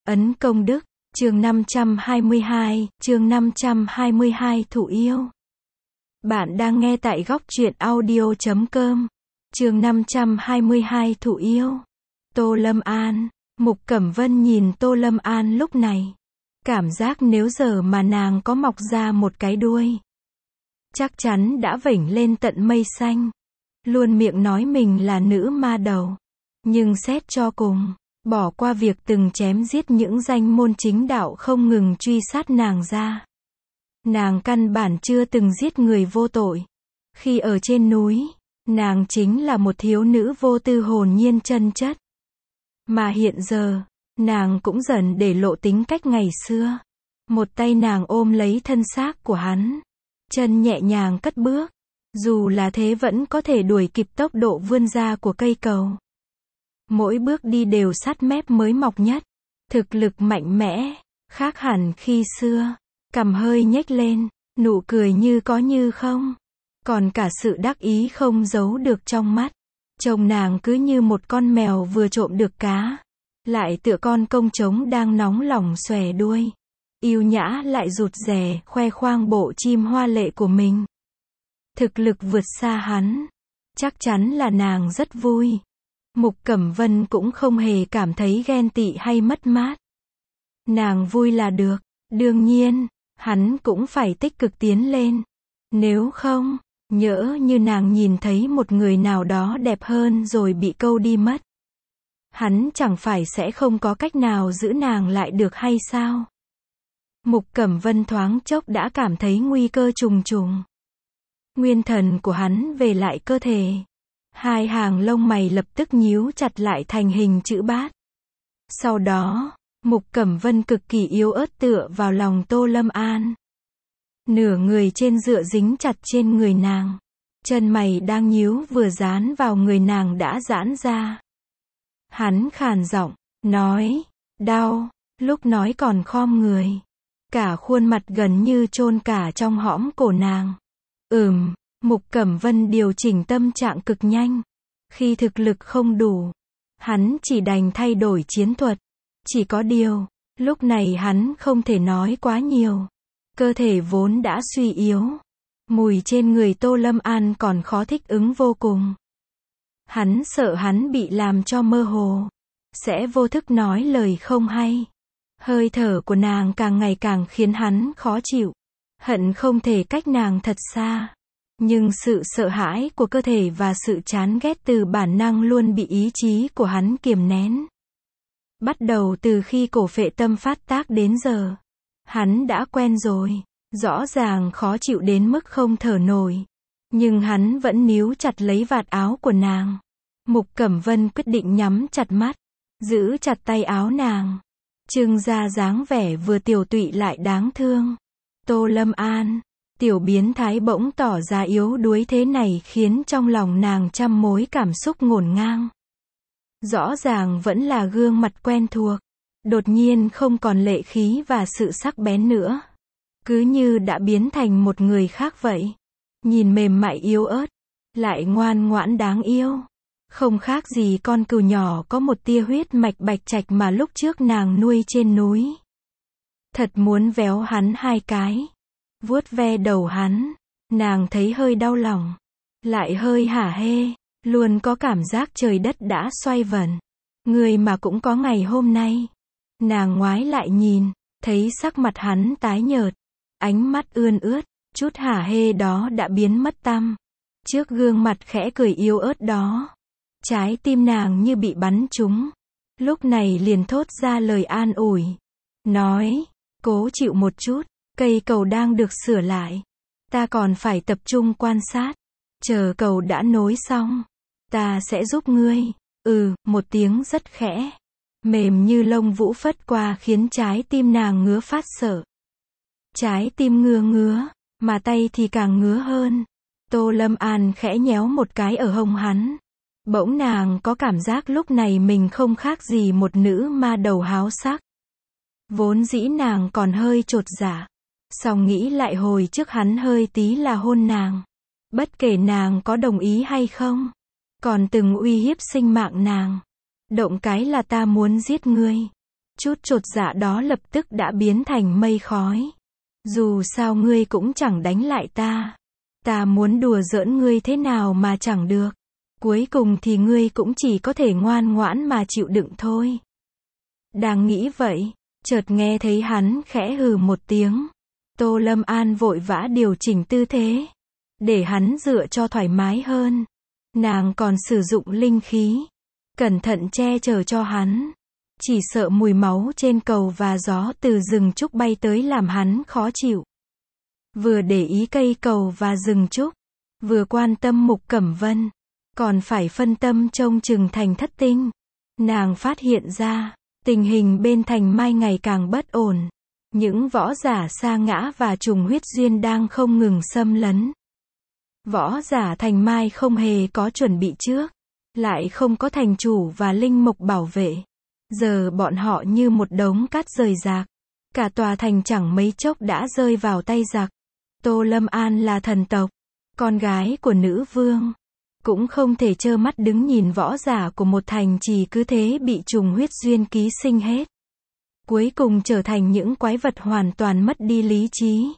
Ấn công đức, chương 522 thụ yêu. Bạn đang nghe tại góc truyện audio.com. Chương 522 thụ yêu. Tô Lâm An. Mục Cẩm Vân nhìn Tô Lâm An lúc này. Cảm giác nếu giờ mà nàng có mọc ra một cái đuôi, chắc chắn đã vểnh lên tận mây xanh. Luôn miệng nói mình là nữ ma đầu. Nhưng xét cho cùng, bỏ qua việc từng chém giết những danh môn chính đạo không ngừng truy sát nàng ra, nàng căn bản chưa từng giết người vô tội. Khi ở trên núi, nàng chính là một thiếu nữ vô tư hồn nhiên chân chất. Mà hiện giờ, nàng cũng dần để lộ tính cách ngày xưa. Một tay nàng ôm lấy thân xác của hắn, chân nhẹ nhàng cất bước. Dù là thế vẫn có thể đuổi kịp tốc độ vươn ra của cây cầu. Mỗi bước đi đều sát mép mới mọc nhất. Thực lực mạnh mẽ, khác hẳn khi xưa. Cằm hơi nhếch lên, nụ cười như có như không. Còn cả sự đắc ý không giấu được trong mắt. Trông nàng cứ như một con mèo vừa trộm được cá. Lại tựa con công trống đang nóng lòng xòe đuôi. Yêu nhã lại rụt rè, khoe khoang bộ chim hoa lệ của mình. Thực lực vượt xa hắn. Chắc chắn là nàng rất vui. Mục Cẩm Vân cũng không hề cảm thấy ghen tị hay mất mát. Nàng vui là được. Đương nhiên, hắn cũng phải tích cực tiến lên. Nếu không, nhỡ như nàng nhìn thấy một người nào đó đẹp hơn rồi bị câu đi mất. Hắn chẳng phải sẽ không có cách nào giữ nàng lại được hay sao? Mục Cẩm Vân thoáng chốc đã cảm thấy nguy cơ trùng trùng. Nguyên thần của hắn về lại cơ thể. Hai hàng lông mày lập tức nhíu chặt lại thành hình chữ bát. Sau đó, Mục Cẩm Vân cực kỳ yếu ớt tựa vào lòng Tô Lâm An. Nửa người trên dựa dính chặt trên người nàng. Chân mày đang nhíu vừa dán vào người nàng đã giãn ra. Hắn khàn giọng, nói, đau, lúc nói còn khom người. Cả khuôn mặt gần như chôn cả trong hõm cổ nàng. Mục Cẩm Vân điều chỉnh tâm trạng cực nhanh. Khi thực lực không đủ, hắn chỉ đành thay đổi chiến thuật. Chỉ có điều, lúc này hắn không thể nói quá nhiều. Cơ thể vốn đã suy yếu. Mùi trên người Tô Lâm An còn khó thích ứng vô cùng. Hắn sợ hắn bị làm cho mơ hồ, sẽ vô thức nói lời không hay. Hơi thở của nàng càng ngày càng khiến hắn khó chịu. Hận không thể cách nàng thật xa. Nhưng sự sợ hãi của cơ thể và sự chán ghét từ bản năng luôn bị ý chí của hắn kiềm nén. Bắt đầu từ khi cổ phệ tâm phát tác đến giờ, hắn đã quen rồi. Rõ ràng khó chịu đến mức không thở nổi. Nhưng hắn vẫn níu chặt lấy vạt áo của nàng. Mục Cẩm Vân quyết định nhắm chặt mắt, giữ chặt tay áo nàng. Trưng ra dáng vẻ vừa tiểu tụy lại đáng thương. Tô Lâm An, tiểu biến thái bỗng tỏ ra yếu đuối thế này khiến trong lòng nàng trăm mối cảm xúc ngổn ngang. Rõ ràng vẫn là gương mặt quen thuộc, đột nhiên không còn lệ khí và sự sắc bén nữa. Cứ như đã biến thành một người khác vậy. Nhìn mềm mại yếu ớt, lại ngoan ngoãn đáng yêu. Không khác gì con cừu nhỏ có một tia huyết mạch bạch trạch mà lúc trước nàng nuôi trên núi. Thật muốn véo hắn hai cái. Vuốt ve đầu hắn. Nàng thấy hơi đau lòng. Lại hơi hả hê. Luôn có cảm giác trời đất đã xoay vần. Người mà cũng có ngày hôm nay. Nàng ngoái lại nhìn. Thấy sắc mặt hắn tái nhợt. Ánh mắt ươn ướt. Chút hả hê đó đã biến mất tăm. Trước gương mặt khẽ cười yếu ớt đó, trái tim nàng như bị bắn trúng. Lúc này liền thốt ra lời an ủi. Nói, cố chịu một chút, cây cầu đang được sửa lại. Ta còn phải tập trung quan sát. Chờ cầu đã nối xong, ta sẽ giúp ngươi. Một tiếng rất khẽ, mềm như lông vũ phất qua khiến trái tim nàng ngứa phát sợ. Trái tim ngứa ngứa, mà tay thì càng ngứa hơn. Tô Lâm An khẽ nhéo một cái ở hông hắn. Bỗng nàng có cảm giác lúc này mình không khác gì một nữ ma đầu háo sắc. Vốn dĩ nàng còn hơi chột dạ. Xong nghĩ lại hồi trước hắn hơi tí là hôn nàng. Bất kể nàng có đồng ý hay không. Còn từng uy hiếp sinh mạng nàng. Động cái là ta muốn giết ngươi. Chút chột dạ đó lập tức đã biến thành mây khói. Dù sao ngươi cũng chẳng đánh lại ta. Ta muốn đùa giỡn ngươi thế nào mà chẳng được. Cuối cùng thì ngươi cũng chỉ có thể ngoan ngoãn mà chịu đựng thôi. Đang nghĩ vậy, chợt nghe thấy hắn khẽ hừ một tiếng. Tô Lâm An vội vã điều chỉnh tư thế, để hắn dựa cho thoải mái hơn. Nàng còn sử dụng linh khí, cẩn thận che chở cho hắn. Chỉ sợ mùi máu trên cầu và gió từ rừng trúc bay tới làm hắn khó chịu. Vừa để ý cây cầu và rừng trúc, vừa quan tâm Mục Cẩm Vân, còn phải phân tâm trông chừng Thành Thất Tinh. Nàng phát hiện ra, tình hình bên Thành Mai ngày càng bất ổn. Những võ giả sa ngã và trùng huyết duyên đang không ngừng xâm lấn. Võ giả Thành Mai không hề có chuẩn bị trước, lại không có thành chủ và linh mục bảo vệ. Giờ bọn họ như một đống cát rời rạc. Cả tòa thành chẳng mấy chốc đã rơi vào tay giặc. Tô Lâm An là thần tộc, con gái của nữ vương, cũng không thể trơ mắt đứng nhìn võ giả của một thành trì cứ thế bị trùng huyết duyên ký sinh hết. Cuối cùng trở thành những quái vật hoàn toàn mất đi lý trí.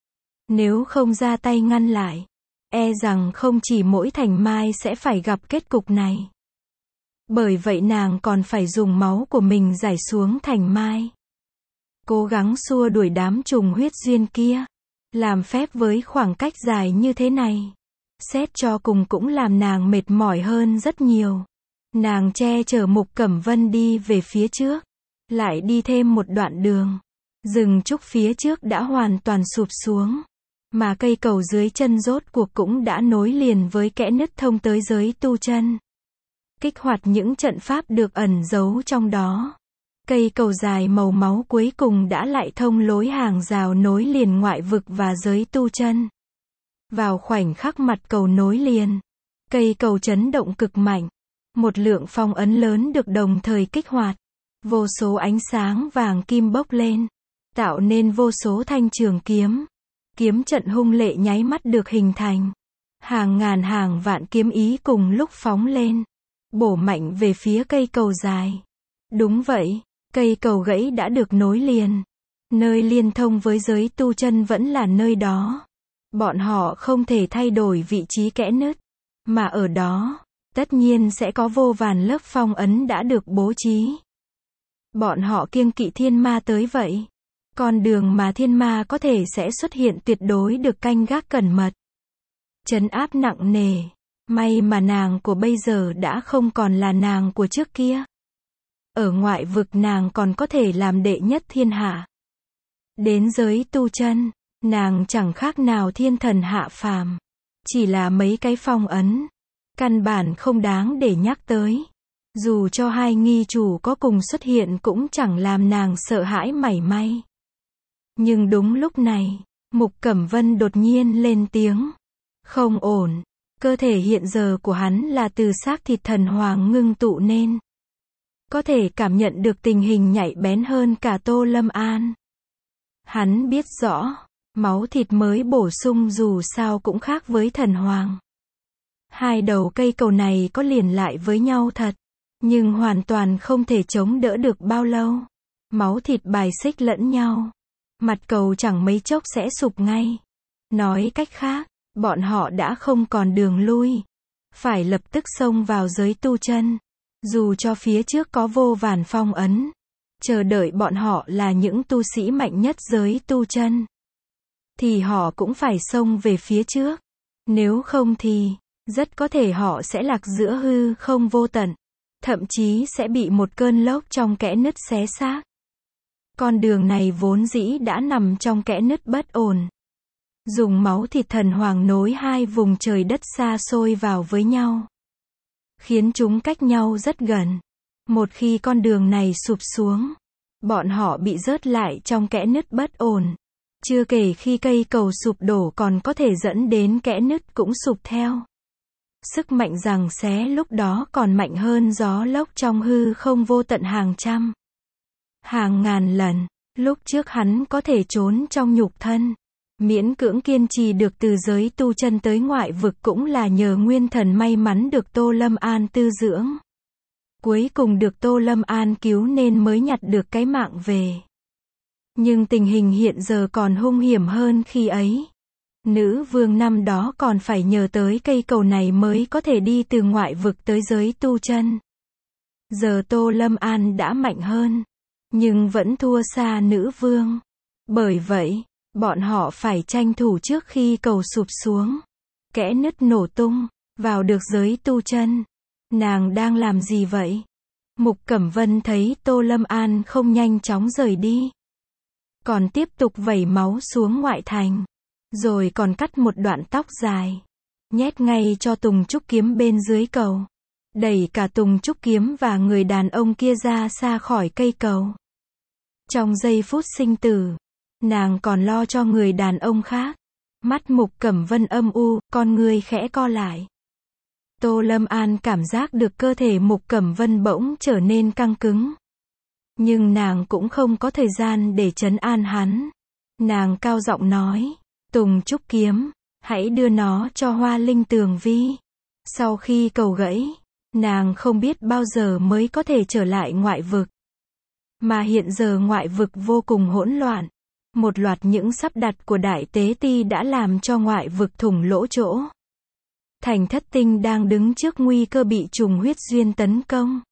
Nếu không ra tay ngăn lại, e rằng không chỉ mỗi Thành Mai sẽ phải gặp kết cục này. Bởi vậy nàng còn phải dùng máu của mình rải xuống Thành Mai. Cố gắng xua đuổi đám trùng huyết duyên kia. Làm phép với khoảng cách dài như thế này, xét cho cùng cũng làm nàng mệt mỏi hơn rất nhiều. Nàng che chở Mục Cẩm Vân đi về phía trước. Lại đi thêm một đoạn đường. Rừng trúc phía trước đã hoàn toàn sụp xuống. Mà cây cầu dưới chân rốt cuộc cũng đã nối liền với kẽ nứt thông tới giới tu chân. Kích hoạt những trận pháp được ẩn giấu trong đó. Cây cầu dài màu máu cuối cùng đã lại thông lối hàng rào nối liền ngoại vực và giới tu chân. Vào khoảnh khắc mặt cầu nối liền, cây cầu chấn động cực mạnh. Một lượng phong ấn lớn được đồng thời kích hoạt. Vô số ánh sáng vàng kim bốc lên, tạo nên vô số thanh trường kiếm. Kiếm trận hung lệ nháy mắt được hình thành. Hàng ngàn hàng vạn kiếm ý cùng lúc phóng lên, bổ mạnh về phía cây cầu dài. Đúng vậy, cây cầu gãy đã được nối liền. Nơi liên thông với giới tu chân vẫn là nơi đó. Bọn họ không thể thay đổi vị trí kẽ nứt, mà ở đó, tất nhiên sẽ có vô vàn lớp phong ấn đã được bố trí. Bọn họ kiêng kỵ thiên ma tới vậy. Con đường mà thiên ma có thể sẽ xuất hiện tuyệt đối được canh gác cẩn mật. Trấn áp nặng nề. May mà nàng của bây giờ đã không còn là nàng của trước kia. Ở ngoại vực nàng còn có thể làm đệ nhất thiên hạ. Đến giới tu chân, nàng chẳng khác nào thiên thần hạ phàm. Chỉ là mấy cái phong ấn. Căn bản không đáng để nhắc tới. Dù cho hai nghi chủ có cùng xuất hiện cũng chẳng làm nàng sợ hãi mảy may. Nhưng đúng lúc này, Mục Cẩm Vân đột nhiên lên tiếng. Không ổn. Cơ thể hiện giờ của hắn là từ xác thịt thần hoàng ngưng tụ nên. Có thể cảm nhận được tình hình nhạy bén hơn cả Tô Lâm An. Hắn biết rõ, máu thịt mới bổ sung dù sao cũng khác với thần hoàng. Hai đầu cây cầu này có liền lại với nhau thật, nhưng hoàn toàn không thể chống đỡ được bao lâu. Máu thịt bài xích lẫn nhau. Mặt cầu chẳng mấy chốc sẽ sụp ngay. Nói cách khác, bọn họ đã không còn đường lui. Phải lập tức xông vào giới tu chân. Dù cho phía trước có vô vàn phong ấn. Chờ đợi bọn họ là những tu sĩ mạnh nhất giới tu chân. Thì họ cũng phải xông về phía trước. Nếu không thì, rất có thể họ sẽ lạc giữa hư không vô tận. Thậm chí sẽ bị một cơn lốc trong kẽ nứt xé xác. Con đường này vốn dĩ đã nằm trong kẽ nứt bất ổn. Dùng máu thịt thần hoàng nối hai vùng trời đất xa xôi vào với nhau. Khiến chúng cách nhau rất gần. Một khi con đường này sụp xuống, bọn họ bị rớt lại trong kẽ nứt bất ổn. Chưa kể khi cây cầu sụp đổ còn có thể dẫn đến kẽ nứt cũng sụp theo. Sức mạnh giằng xé lúc đó còn mạnh hơn gió lốc trong hư không vô tận hàng trăm, hàng ngàn lần. Lúc trước hắn có thể trốn trong nhục thân, miễn cưỡng kiên trì được từ giới tu chân tới ngoại vực cũng là nhờ nguyên thần may mắn được Tô Lâm An tư dưỡng. Cuối cùng được Tô Lâm An cứu nên mới nhặt được cái mạng về. Nhưng tình hình hiện giờ còn hung hiểm hơn khi ấy. Nữ vương năm đó còn phải nhờ tới cây cầu này mới có thể đi từ ngoại vực tới giới tu chân. Giờ Tô Lâm An đã mạnh hơn, nhưng vẫn thua xa nữ vương. Bởi vậy, bọn họ phải tranh thủ trước khi cầu sụp xuống, kẽ nứt nổ tung, vào được giới tu chân. Nàng đang làm gì vậy? Mục Cẩm Vân thấy Tô Lâm An không nhanh chóng rời đi, còn tiếp tục vẩy máu xuống ngoại thành, rồi còn cắt một đoạn tóc dài, nhét ngay cho Tùng Trúc Kiếm bên dưới cầu, đẩy cả Tùng Trúc Kiếm và người đàn ông kia ra xa khỏi cây cầu. Trong giây phút sinh tử, nàng còn lo cho người đàn ông khác. Mắt Mục Cẩm Vân âm u, con người khẽ co lại. Tô Lâm An cảm giác được cơ thể Mục Cẩm Vân bỗng trở nên căng cứng. Nhưng nàng cũng không có thời gian để trấn an hắn. Nàng cao giọng nói, Tùng Trúc Kiếm, hãy đưa nó cho Hoa Linh Tường Vi. Sau khi cầu gãy, nàng không biết bao giờ mới có thể trở lại ngoại vực. Mà hiện giờ ngoại vực vô cùng hỗn loạn. Một loạt những sắp đặt của Đại Tế Ti đã làm cho ngoại vực thủng lỗ chỗ. Thành Thất Tinh đang đứng trước nguy cơ bị trùng huyết duyên tấn công.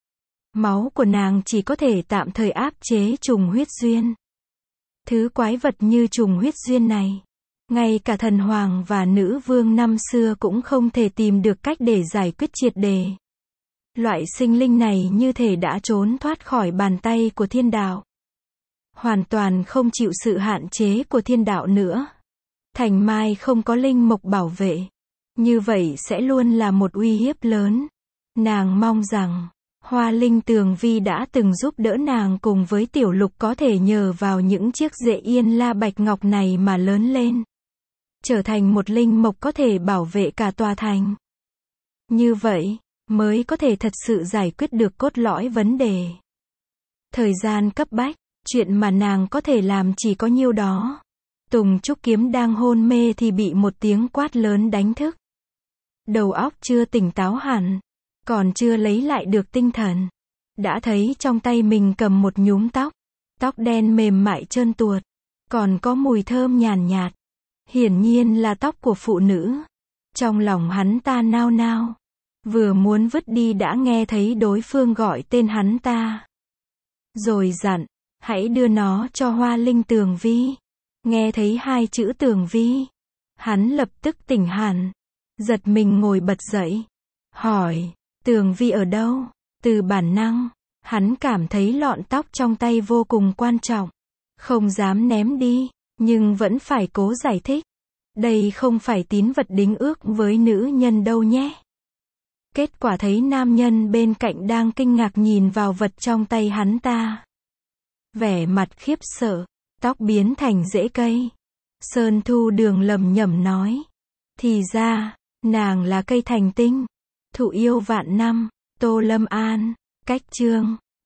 Máu của nàng chỉ có thể tạm thời áp chế trùng huyết duyên. Thứ quái vật như trùng huyết duyên này, ngay cả thần hoàng và nữ vương năm xưa cũng không thể tìm được cách để giải quyết triệt đề. Loại sinh linh này như thể đã trốn thoát khỏi bàn tay của thiên đạo. Hoàn toàn không chịu sự hạn chế của thiên đạo nữa. Thành Mai không có linh mộc bảo vệ. Như vậy sẽ luôn là một uy hiếp lớn. Nàng mong rằng, Hoa Linh Tường Vi đã từng giúp đỡ nàng cùng với Tiểu Lục có thể nhờ vào những chiếc rễ yên la bạch ngọc này mà lớn lên. Trở thành một linh mộc có thể bảo vệ cả tòa thành. Như vậy, mới có thể thật sự giải quyết được cốt lõi vấn đề. Thời gian cấp bách, chuyện mà nàng có thể làm chỉ có nhiêu đó. Tùng Trúc Kiếm đang hôn mê thì bị một tiếng quát lớn đánh thức. Đầu óc chưa tỉnh táo hẳn, còn chưa lấy lại được tinh thần. Đã thấy trong tay mình cầm một nhúm tóc. Tóc đen mềm mại trơn tuột, còn có mùi thơm nhàn nhạt. Hiển nhiên là tóc của phụ nữ. Trong lòng hắn ta nao nao. Vừa muốn vứt đi đã nghe thấy đối phương gọi tên hắn ta. Rồi dặn, hãy đưa nó cho Hoa Linh Tường Vi. Nghe thấy hai chữ Tường Vi, hắn lập tức tỉnh hẳn, giật mình ngồi bật dậy, hỏi, Tường Vi ở đâu? Từ bản năng, hắn cảm thấy lọn tóc trong tay vô cùng quan trọng, không dám ném đi, nhưng vẫn phải cố giải thích. Đây không phải tín vật đính ước với nữ nhân đâu nhé. Kết quả thấy nam nhân bên cạnh đang kinh ngạc nhìn vào vật trong tay hắn ta. Vẻ mặt khiếp sợ, tóc biến thành rễ cây. Sơn Thu Đường lẩm nhẩm nói. Thì ra, nàng là cây thành tinh. Thụ yêu vạn năm. Tô Lâm An. Cách chương